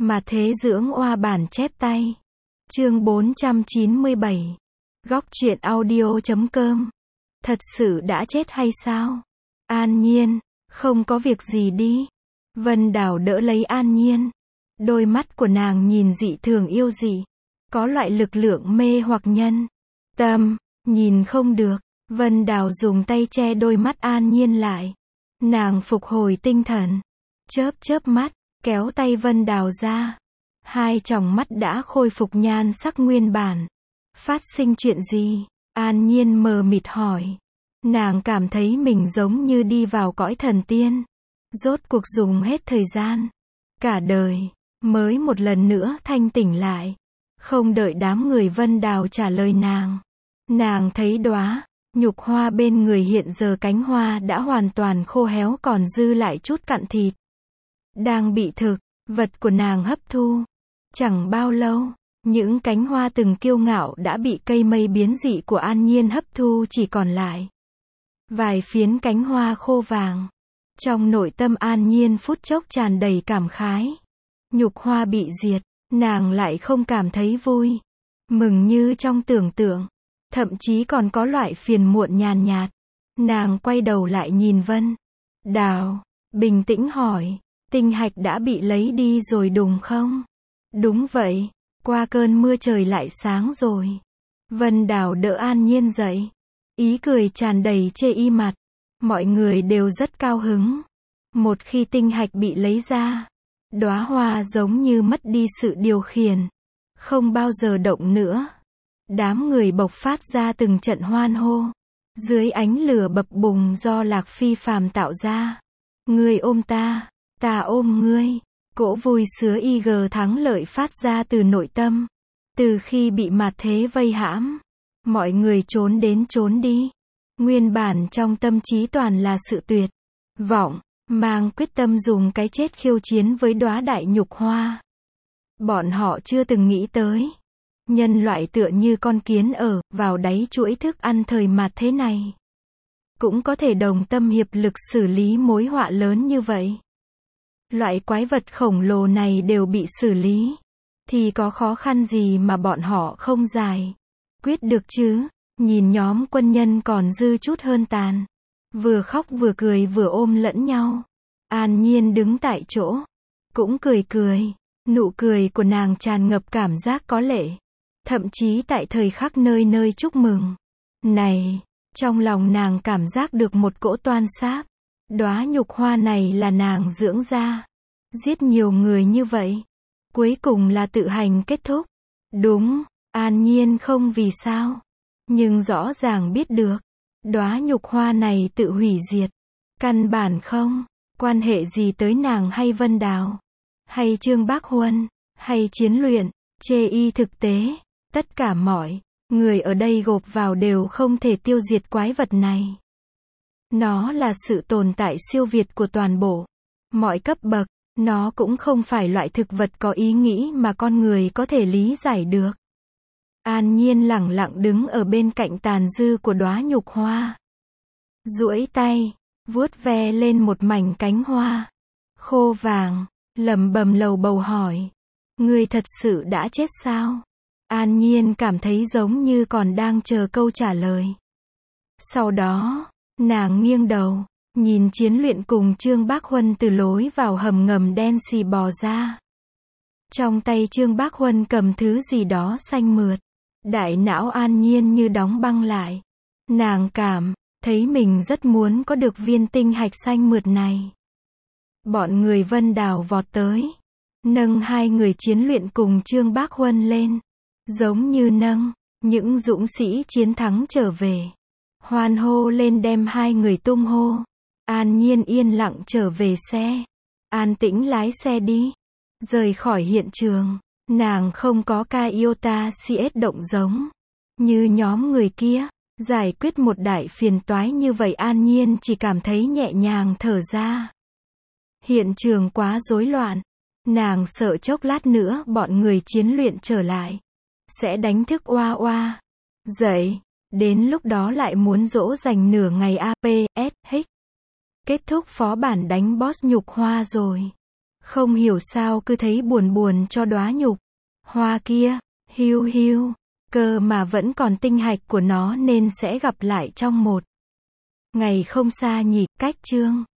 Mà thế dưỡng oa bản chép tay. Chương 497. Góc truyện audio.com. Thật sự đã chết hay sao? An Nhiên, không có việc gì đi. Vân Đào đỡ lấy An Nhiên. Đôi mắt của nàng nhìn dị thường yêu dị. Có loại lực lượng mê hoặc nhân tâm, nhìn không được. Vân Đào dùng tay che đôi mắt An Nhiên lại. Nàng phục hồi tinh thần. Chớp chớp mắt, kéo tay Vân Đào ra. Hai tròng mắt đã khôi phục nhan sắc nguyên bản. Phát sinh chuyện gì? An Nhiên mờ mịt hỏi. Nàng cảm thấy mình giống như đi vào cõi thần tiên. Rốt cuộc dùng hết thời gian, cả đời, mới một lần nữa thanh tỉnh lại. Không đợi đám người Vân Đào trả lời nàng. Nàng thấy đóa nhục hoa bên người hiện giờ cánh hoa đã hoàn toàn khô héo còn dư lại chút cặn thịt. Đang bị thực vật của nàng hấp thu. Chẳng bao lâu, những cánh hoa từng kiêu ngạo đã bị cây mây biến dị của An Nhiên hấp thu chỉ còn lại vài phiến cánh hoa khô vàng. Trong nội tâm An Nhiên phút chốc tràn đầy cảm khái. Nhục hoa bị diệt, nàng lại không cảm thấy vui, mừng như trong tưởng tượng, thậm chí còn có loại phiền muộn nhàn nhạt. Nàng quay đầu lại nhìn Vân Đào, bình tĩnh hỏi, tinh hạch đã bị lấy đi rồi đúng không? Đúng vậy, qua cơn mưa trời lại sáng rồi. Vân Đào đỡ An Nhiên dậy, ý cười tràn đầy chê y mặt. Mọi người đều rất cao hứng. Một khi tinh hạch bị lấy ra, đóa hoa giống như mất đi sự điều khiển, không bao giờ động nữa. Đám người bộc phát ra từng trận hoan hô. Dưới ánh lửa bập bùng do Lạc Phi phàm tạo ra. Ngươi ôm ta, ta ôm ngươi. Cỗ vui sướng IG thắng lợi phát ra từ nội tâm. Từ khi bị mạt thế vây hãm, mọi người trốn đến trốn đi. Nguyên bản trong tâm trí toàn là sự tuyệt vọng, mang quyết tâm dùng cái chết khiêu chiến với đóa đại nhục hoa. Bọn họ chưa từng nghĩ tới, nhân loại tựa như con kiến ở vào đáy chuỗi thức ăn thời mạt thế này, cũng có thể đồng tâm hiệp lực xử lý mối họa lớn như vậy. Loại quái vật khổng lồ này đều bị xử lý, thì có khó khăn gì mà bọn họ không giải quyết được chứ? Nhìn nhóm quân nhân còn dư chút hơn tàn, vừa khóc vừa cười vừa ôm lẫn nhau. An Nhiên đứng tại chỗ, cũng cười cười. Nụ cười của nàng tràn ngập cảm giác có lệ. Thậm chí tại thời khắc nơi nơi chúc mừng này, trong lòng nàng cảm giác được một cỗ toan sáp. Đóa nhục hoa này là nàng dưỡng ra, giết nhiều người như vậy, cuối cùng là tự hành kết thúc. Đúng, An Nhiên không vì sao, nhưng rõ ràng biết được, đóa nhục hoa này tự hủy diệt, căn bản không quan hệ gì tới nàng hay Vân Đào, hay Trương Bác Huân, hay chiến luyện, chê y thực tế. Tất cả mọi người ở đây gộp vào đều không thể tiêu diệt quái vật này. Nó là sự tồn tại siêu việt của toàn bộ mọi cấp bậc. Nó cũng không phải loại thực vật có ý nghĩ mà con người có thể lý giải được. An Nhiên lẳng lặng đứng ở bên cạnh tàn dư của đóa nhục hoa. Duỗi tay, vuốt ve lên một mảnh cánh hoa khô vàng, lẩm bẩm lầu bầu hỏi. Ngươi thật sự đã chết sao? An Nhiên cảm thấy giống như còn đang chờ câu trả lời. Sau đó, nàng nghiêng đầu, nhìn chiến luyện cùng Trương Bác Huân từ lối vào hầm ngầm đen xì bò ra. Trong tay Trương Bác Huân cầm thứ gì đó xanh mượt. Đại não An Nhiên như đóng băng lại. Nàng cảm thấy mình rất muốn có được viên tinh hạch xanh mượt này. Bọn người Vân Đào vọt tới, nâng hai người chiến luyện cùng Trương Bác Huân lên, giống như nâng những dũng sĩ chiến thắng trở về. Hoan hô lên đem hai người tung hô. An Nhiên yên lặng trở về xe, an tĩnh lái xe đi, rời khỏi hiện trường. Nàng không có ca iota CS động giống như nhóm người kia, giải quyết một đại phiền toái như vậy. An Nhiên chỉ cảm thấy nhẹ nhàng thở ra. Hiện trường quá rối loạn, nàng sợ chốc lát nữa bọn người chiến luyện trở lại, sẽ đánh thức oa oa dậy, đến lúc đó lại muốn dỗ dành nửa ngày APSH. Kết thúc phó bản đánh boss nhục hoa rồi. Không hiểu sao cứ thấy buồn buồn cho đóa nhục hoa kia, hiu hiu, cơ mà vẫn còn tinh hạch của nó nên sẽ gặp lại trong một ngày không xa nhỉ. Cách chương